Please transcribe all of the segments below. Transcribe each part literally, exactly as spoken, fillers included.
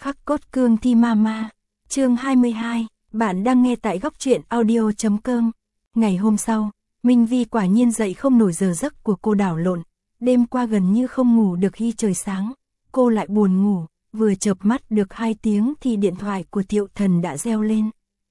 Khắc cốt cương thi mama. Chương hai mươi hai, bạn đang nghe tại góc truyện audio chấm com. Ngày hôm sau, Minh Vi quả nhiên dậy không nổi, giờ giấc của cô đảo lộn. Đêm qua gần như không ngủ được, khi trời sáng, cô lại buồn ngủ, vừa chợp mắt được hai tiếng thì điện thoại của Thiệu Thần đã reo lên.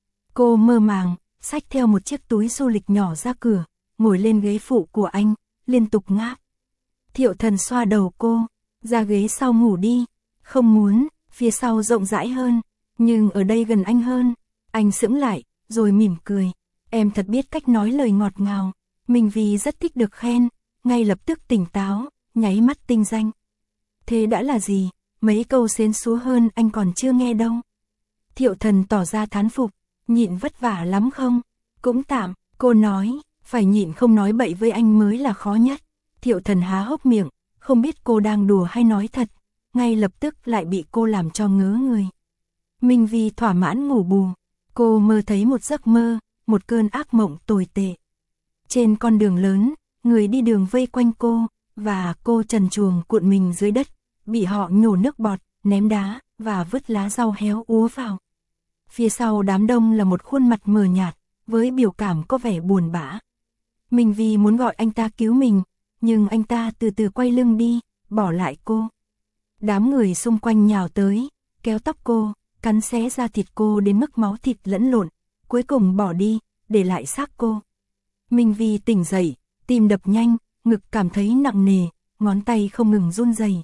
Cô mơ màng, xách theo một chiếc túi du lịch nhỏ ra cửa, ngồi lên ghế phụ của anh, liên tục ngáp. Thiệu Thần xoa đầu cô, ra ghế sau ngủ đi. Không muốn, phía sau rộng rãi hơn, nhưng ở đây gần anh hơn. Anh sững lại, rồi mỉm cười. Em thật biết cách nói lời ngọt ngào. Minh Vi rất thích được khen, ngay lập tức tỉnh táo, nháy mắt tinh danh. Thế đã là gì? Mấy câu xến xúa hơn anh còn chưa nghe đâu. Thiệu Thần tỏ ra thán phục. Nhịn vất vả lắm không? Cũng tạm, cô nói, phải nhịn không nói bậy với anh mới là khó nhất. Thiệu Thần há hốc miệng, không biết cô đang đùa hay nói thật, ngay lập tức lại bị cô làm cho ngớ người. Minh Vi thỏa mãn ngủ bù, cô mơ thấy một giấc mơ, một cơn ác mộng tồi tệ. Trên con đường lớn, người đi đường vây quanh cô, và cô trần truồng cuộn mình dưới đất, bị họ nhổ nước bọt, ném đá, và vứt lá rau héo úa vào. Phía sau đám đông là một khuôn mặt mờ nhạt, với biểu cảm có vẻ buồn bã. Minh Vi muốn gọi anh ta cứu mình, nhưng anh ta từ từ quay lưng đi, bỏ lại cô. Đám người xung quanh nhào tới, kéo tóc cô, cắn xé ra thịt cô đến mức máu thịt lẫn lộn, cuối cùng bỏ đi, để lại xác cô. Minh Vi tỉnh dậy, tim đập nhanh, ngực cảm thấy nặng nề, ngón tay không ngừng run rẩy.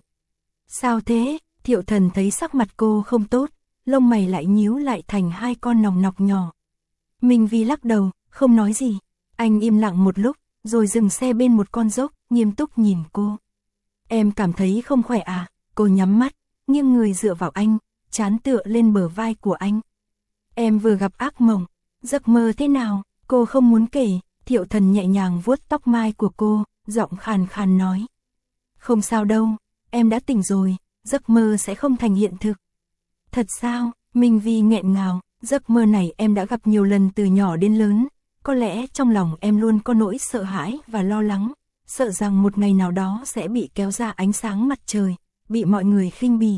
Sao thế? Thiệu Thần thấy sắc mặt cô không tốt, lông mày lại nhíu lại thành hai con nòng nọc nhỏ. Minh Vi lắc đầu, không nói gì. Anh im lặng một lúc, rồi dừng xe bên một con dốc, nghiêm túc nhìn cô. Em cảm thấy không khỏe à? Cô nhắm mắt, nghiêng người dựa vào anh, trán tựa lên bờ vai của anh. Em vừa gặp ác mộng. Giấc mơ thế nào? Cô không muốn kể. Thiệu Thần nhẹ nhàng vuốt tóc mai của cô, giọng khàn khàn nói. Không sao đâu, em đã tỉnh rồi, giấc mơ sẽ không thành hiện thực. Thật sao? Minh Vi nghẹn ngào, giấc mơ này em đã gặp nhiều lần từ nhỏ đến lớn. Có lẽ trong lòng em luôn có nỗi sợ hãi và lo lắng, sợ rằng một ngày nào đó sẽ bị kéo ra ánh sáng mặt trời, bị mọi người khinh bỉ.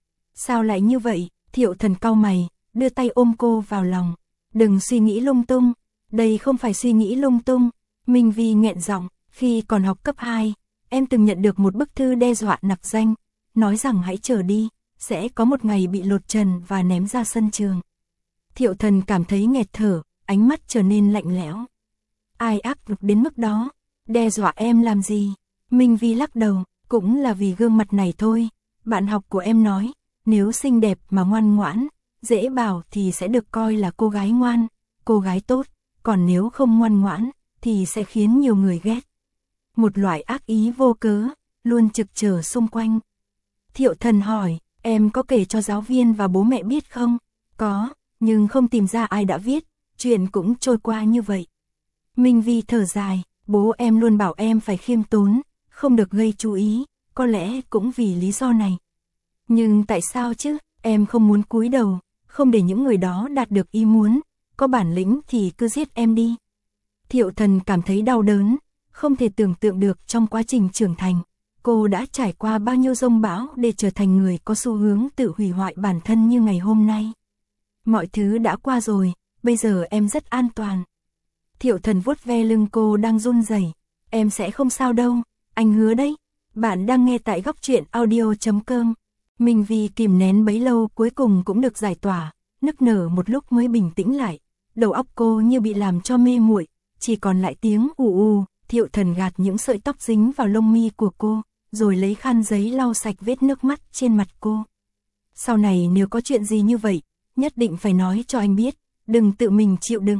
Sao lại như vậy? Thiệu Thần cau mày, đưa tay ôm cô vào lòng. Đừng suy nghĩ lung tung, đây không phải suy nghĩ lung tung. Minh Vi nghẹn giọng, khi còn học cấp hai, em từng nhận được một bức thư đe dọa nặc danh, nói rằng hãy chờ đi, sẽ có một ngày bị lột trần và ném ra sân trường. Thiệu Thần cảm thấy nghẹt thở, ánh mắt trở nên lạnh lẽo. Ai ác độc đến mức đó? Đe dọa em làm gì? Minh Vi lắc đầu, cũng là vì gương mặt này thôi. Bạn học của em nói, nếu xinh đẹp mà ngoan ngoãn, dễ bảo thì sẽ được coi là cô gái ngoan, cô gái tốt, còn nếu không ngoan ngoãn thì sẽ khiến nhiều người ghét. Một loại ác ý vô cớ, luôn trực chờ xung quanh. Thiệu Thần hỏi, em có kể cho giáo viên và bố mẹ biết không? Có, nhưng không tìm ra ai đã viết, chuyện cũng trôi qua như vậy. Minh Vi thở dài, bố em luôn bảo em phải khiêm tốn, không được gây chú ý, có lẽ cũng vì lý do này. Nhưng tại sao chứ? Em không muốn cúi đầu, không để những người đó đạt được ý muốn, có bản lĩnh thì cứ giết em đi. Thiệu Thần cảm thấy đau đớn, không thể tưởng tượng được trong quá trình trưởng thành, cô đã trải qua bao nhiêu dông bão để trở thành người có xu hướng tự hủy hoại bản thân như ngày hôm nay. Mọi thứ đã qua rồi, bây giờ em rất an toàn. Thiệu Thần vuốt ve lưng cô đang run rẩy. Em sẽ không sao đâu, anh hứa đấy. Bạn đang nghe tại góc truyện audio chấm com. Minh Vi kìm nén bấy lâu cuối cùng cũng được giải tỏa, nức nở một lúc mới bình tĩnh lại. Đầu óc cô như bị làm cho mê muội, chỉ còn lại tiếng ù ù. Thiệu Thần gạt những sợi tóc dính vào lông mi của cô, rồi lấy khăn giấy lau sạch vết nước mắt trên mặt cô. Sau này nếu có chuyện gì như vậy, nhất định phải nói cho anh biết, đừng tự mình chịu đựng.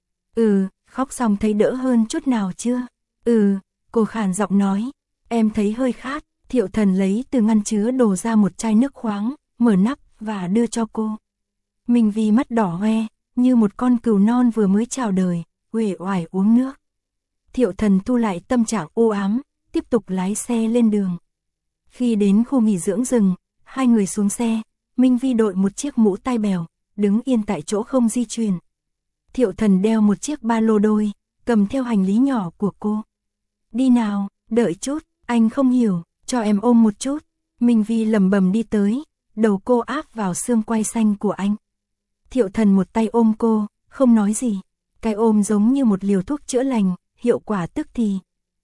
Ừ, khóc xong thấy đỡ hơn chút nào chưa? Ừ, cô khàn giọng nói, em thấy hơi khát. Thiệu Thần lấy từ ngăn chứa đồ ra một chai nước khoáng, mở nắp và đưa cho cô. Minh Vi mắt đỏ hoe, như một con cừu non vừa mới chào đời, uể oải uống nước. Thiệu Thần thu lại tâm trạng u ám, tiếp tục lái xe lên đường. Khi đến khu nghỉ dưỡng rừng, hai người xuống xe, Minh Vi đội một chiếc mũ tai bèo, đứng yên tại chỗ không di chuyển. Thiệu Thần đeo một chiếc ba lô đôi, cầm theo hành lý nhỏ của cô. Đi nào, đợi chút, anh không hiểu, cho em ôm một chút. Minh Vi lẩm bẩm đi tới, đầu cô áp vào xương quai xanh của anh. Thiệu Thần một tay ôm cô, không nói gì. Cái ôm giống như một liều thuốc chữa lành, hiệu quả tức thì.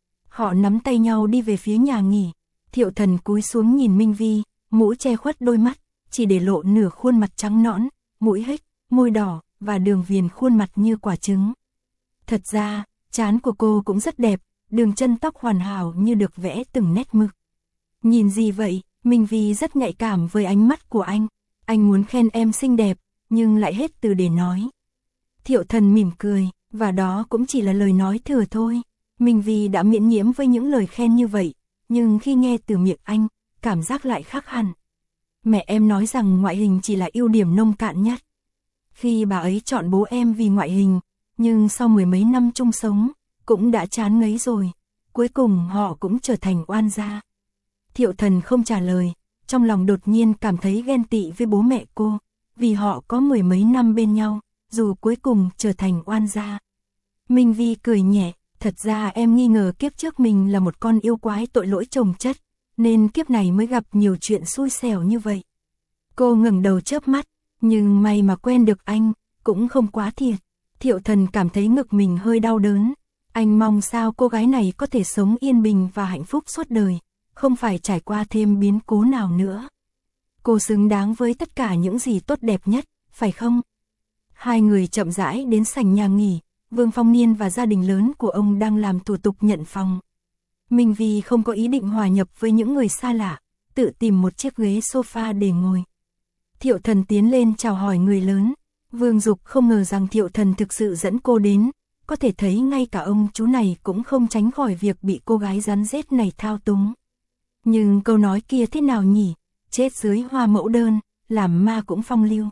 Họ nắm tay nhau đi về phía nhà nghỉ. Thiệu Thần cúi xuống nhìn Minh Vi, mũ che khuất đôi mắt, chỉ để lộ nửa khuôn mặt trắng nõn, mũi hếch, môi đỏ, và đường viền khuôn mặt như quả trứng. Thật ra, trán của cô cũng rất đẹp, đường chân tóc hoàn hảo như được vẽ từng nét mực. Nhìn gì vậy? Minh Vi rất nhạy cảm với ánh mắt của anh. Anh muốn khen em xinh đẹp, nhưng lại hết từ để nói. Thiệu Thần mỉm cười, và đó cũng chỉ là lời nói thừa thôi. Minh Vi đã miễn nhiễm với những lời khen như vậy, nhưng khi nghe từ miệng anh, cảm giác lại khác hẳn. Mẹ em nói rằng ngoại hình chỉ là ưu điểm nông cạn nhất. Khi bà ấy chọn bố em vì ngoại hình, nhưng sau mười mấy năm chung sống, cũng đã chán ngấy rồi. Cuối cùng họ cũng trở thành oan gia. Thiệu Thần không trả lời, trong lòng đột nhiên cảm thấy ghen tị với bố mẹ cô, vì họ có mười mấy năm bên nhau, dù cuối cùng trở thành oan gia. Minh Vi cười nhẹ, thật ra em nghi ngờ kiếp trước mình là một con yêu quái tội lỗi chồng chất, nên kiếp này mới gặp nhiều chuyện xui xẻo như vậy. Cô ngẩng đầu chớp mắt, nhưng may mà quen được anh, cũng không quá thiệt. Thiệu Thần cảm thấy ngực mình hơi đau đớn. Anh mong sao cô gái này có thể sống yên bình và hạnh phúc suốt đời, không phải trải qua thêm biến cố nào nữa. Cô xứng đáng với tất cả những gì tốt đẹp nhất, phải không? Hai người chậm rãi đến sảnh nhà nghỉ, Vương Phong Niên và gia đình lớn của ông đang làm thủ tục nhận phòng. Minh Vi không có ý định hòa nhập với những người xa lạ, tự tìm một chiếc ghế sofa để ngồi. Thiệu Thần tiến lên chào hỏi người lớn. Vương Dục không ngờ rằng Thiệu Thần thực sự dẫn cô đến, có thể thấy ngay cả ông chú này cũng không tránh khỏi việc bị cô gái rắn rết này thao túng. Nhưng câu nói kia thế nào nhỉ? Chết dưới hoa mẫu đơn, làm ma cũng phong lưu.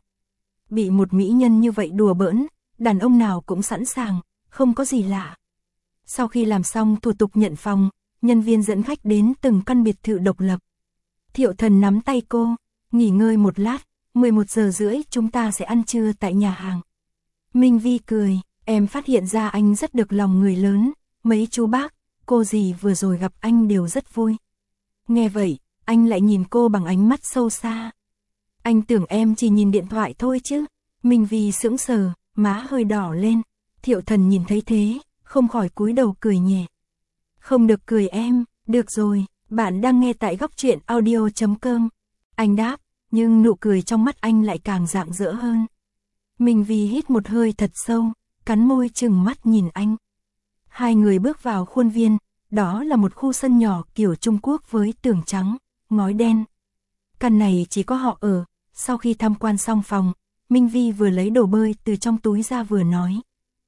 Bị một mỹ nhân như vậy đùa bỡn, đàn ông nào cũng sẵn sàng, không có gì lạ. Sau khi làm xong thủ tục nhận phòng, nhân viên dẫn khách đến từng căn biệt thự độc lập. Thiệu Thần nắm tay cô, nghỉ ngơi một lát, mười một giờ rưỡi chúng ta sẽ ăn trưa tại nhà hàng. Minh Vi cười, em phát hiện ra anh rất được lòng người lớn, mấy chú bác, cô dì vừa rồi gặp anh đều rất vui. Nghe vậy, anh lại nhìn cô bằng ánh mắt sâu xa. Anh tưởng em chỉ nhìn điện thoại thôi chứ. Minh Vi sững sờ, má hơi đỏ lên. Thiệu Thần nhìn thấy thế, không khỏi cúi đầu cười nhẹ. Không được cười em, được rồi, bạn đang nghe tại góc truyện audio chấm com. Anh đáp, nhưng nụ cười trong mắt anh lại càng rạng rỡ hơn. Minh Vi hít một hơi thật sâu, cắn môi trừng mắt nhìn anh. Hai người bước vào khuôn viên, đó là một khu sân nhỏ kiểu Trung Quốc với tường trắng, ngói đen. Căn này chỉ có họ ở. Sau khi tham quan xong phòng, Minh Vi vừa lấy đồ bơi từ trong túi ra vừa nói.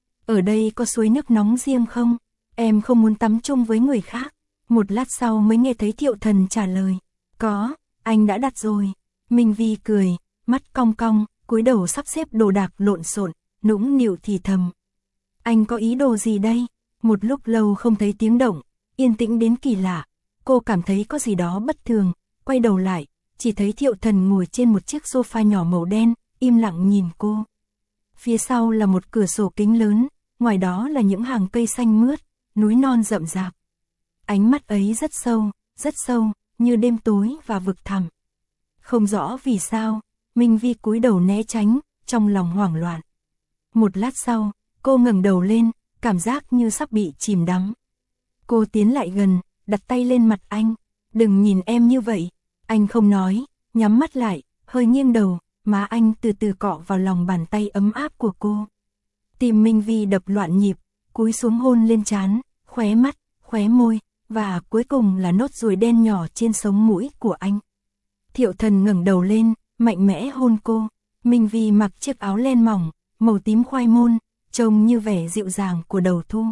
Ở đây có suối nước nóng riêng không? Em không muốn tắm chung với người khác. Một lát sau mới nghe thấy Thiệu Thần trả lời. Có, anh đã đặt rồi. Minh Vi cười, mắt cong cong, cúi đầu sắp xếp đồ đạc lộn xộn, nũng nịu thì thầm. Anh có ý đồ gì đây? Một lúc lâu không thấy tiếng động, yên tĩnh đến kỳ lạ. Cô cảm thấy có gì đó bất thường, quay đầu lại, chỉ thấy Thiệu Thần ngồi trên một chiếc sofa nhỏ màu đen, im lặng nhìn cô. Phía sau là một cửa sổ kính lớn, ngoài đó là những hàng cây xanh mướt, núi non rậm rạp. Ánh mắt ấy rất sâu, rất sâu, như đêm tối và vực thẳm. Không rõ vì sao, Minh Vi cúi đầu né tránh, trong lòng hoảng loạn. Một lát sau, cô ngẩng đầu lên, cảm giác như sắp bị chìm đắm. Cô tiến lại gần, đặt tay lên mặt anh. Đừng nhìn em như vậy. Anh không nói, nhắm mắt lại, hơi nghiêng đầu, má anh từ từ cọ vào lòng bàn tay ấm áp của cô. Tim Minh Vi đập loạn nhịp, cúi xuống hôn lên trán, khóe mắt, khóe môi, và cuối cùng là nốt ruồi đen nhỏ trên sống mũi của anh. Thiệu Thần ngẩng đầu lên, mạnh mẽ hôn cô. Minh Vi mặc chiếc áo len mỏng, màu tím khoai môn, trông như vẻ dịu dàng của đầu thu.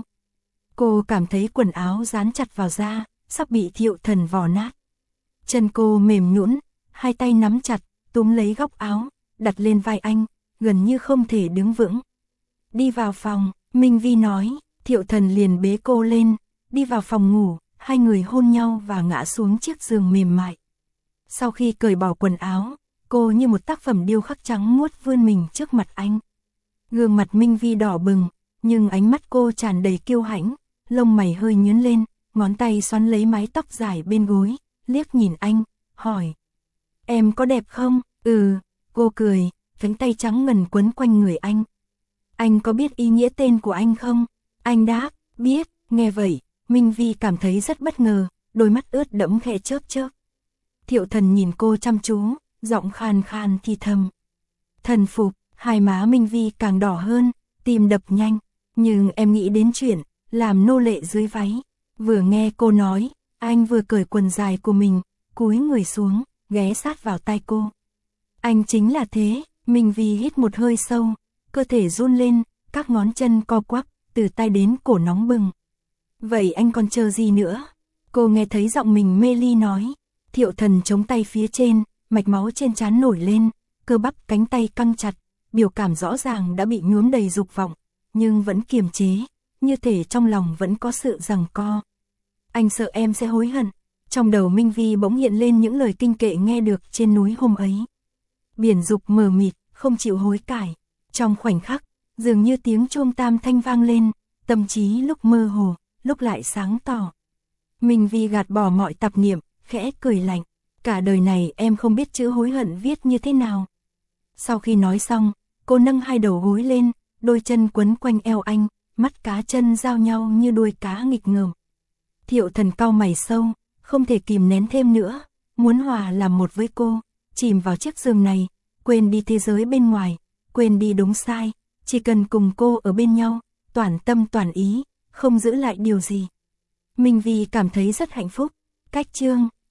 Cô cảm thấy quần áo dán chặt vào da, sắp bị Thiệu Thần vò nát. Chân cô mềm nhũn, hai tay nắm chặt, túm lấy góc áo, đặt lên vai anh, gần như không thể đứng vững. Đi vào phòng, Minh Vi nói. Thiệu Thần liền bế cô lên, đi vào phòng ngủ, hai người hôn nhau và ngã xuống chiếc giường mềm mại. Sau khi cởi bỏ quần áo, cô như một tác phẩm điêu khắc trắng muốt vươn mình trước mặt anh. Gương mặt Minh Vi đỏ bừng, nhưng ánh mắt cô tràn đầy kiêu hãnh, lông mày hơi nhướng lên, ngón tay xoắn lấy mái tóc dài bên gối, liếc nhìn anh, hỏi. Em có đẹp không? Ừ, cô cười, cánh tay trắng ngần quấn quanh người anh. Anh có biết ý nghĩa tên của anh không? Anh đáp, biết, nghe vậy, Minh Vi cảm thấy rất bất ngờ, đôi mắt ướt đẫm khẽ chớp chớp. Thiệu Thần nhìn cô chăm chú, giọng khàn khàn thì thầm. Thần phục, hai má Minh Vi càng đỏ hơn, tim đập nhanh, nhưng em nghĩ đến chuyện làm nô lệ dưới váy. Vừa nghe cô nói, anh vừa cởi quần dài của mình, cúi người xuống, ghé sát vào tai cô. Anh chính là thế. Minh Vi hít một hơi sâu, cơ thể run lên, các ngón chân co quắp, từ tai đến cổ nóng bừng. Vậy anh còn chờ gì nữa? Cô nghe thấy giọng mình mê ly nói. Thiệu Thần chống tay phía trên, mạch máu trên trán nổi lên, cơ bắp cánh tay căng chặt, biểu cảm rõ ràng đã bị nhuốm đầy dục vọng, nhưng vẫn kiềm chế, như thể trong lòng vẫn có sự giằng co. Anh sợ em sẽ hối hận. Trong đầu Minh Vi bỗng hiện lên những lời kinh kệ nghe được trên núi hôm ấy. Biển dục mờ mịt, không chịu hối cải. Trong khoảnh khắc, dường như tiếng chuông tam thanh vang lên, tâm trí lúc mơ hồ, lúc lại sáng tỏ. Minh Vi gạt bỏ mọi tạp niệm, khẽ cười lạnh. Cả đời này em không biết chữ hối hận viết như thế nào. Sau khi nói xong, cô nâng hai đầu gối lên, đôi chân quấn quanh eo anh, mắt cá chân giao nhau như đuôi cá nghịch ngợm. Thiệu Thần cau mày sâu, không thể kìm nén thêm nữa, muốn hòa làm một với cô, chìm vào chiếc giường này, quên đi thế giới bên ngoài, quên đi đúng sai, chỉ cần cùng cô ở bên nhau, toàn tâm toàn ý, không giữ lại điều gì. Minh Vi cảm thấy rất hạnh phúc. Cách chương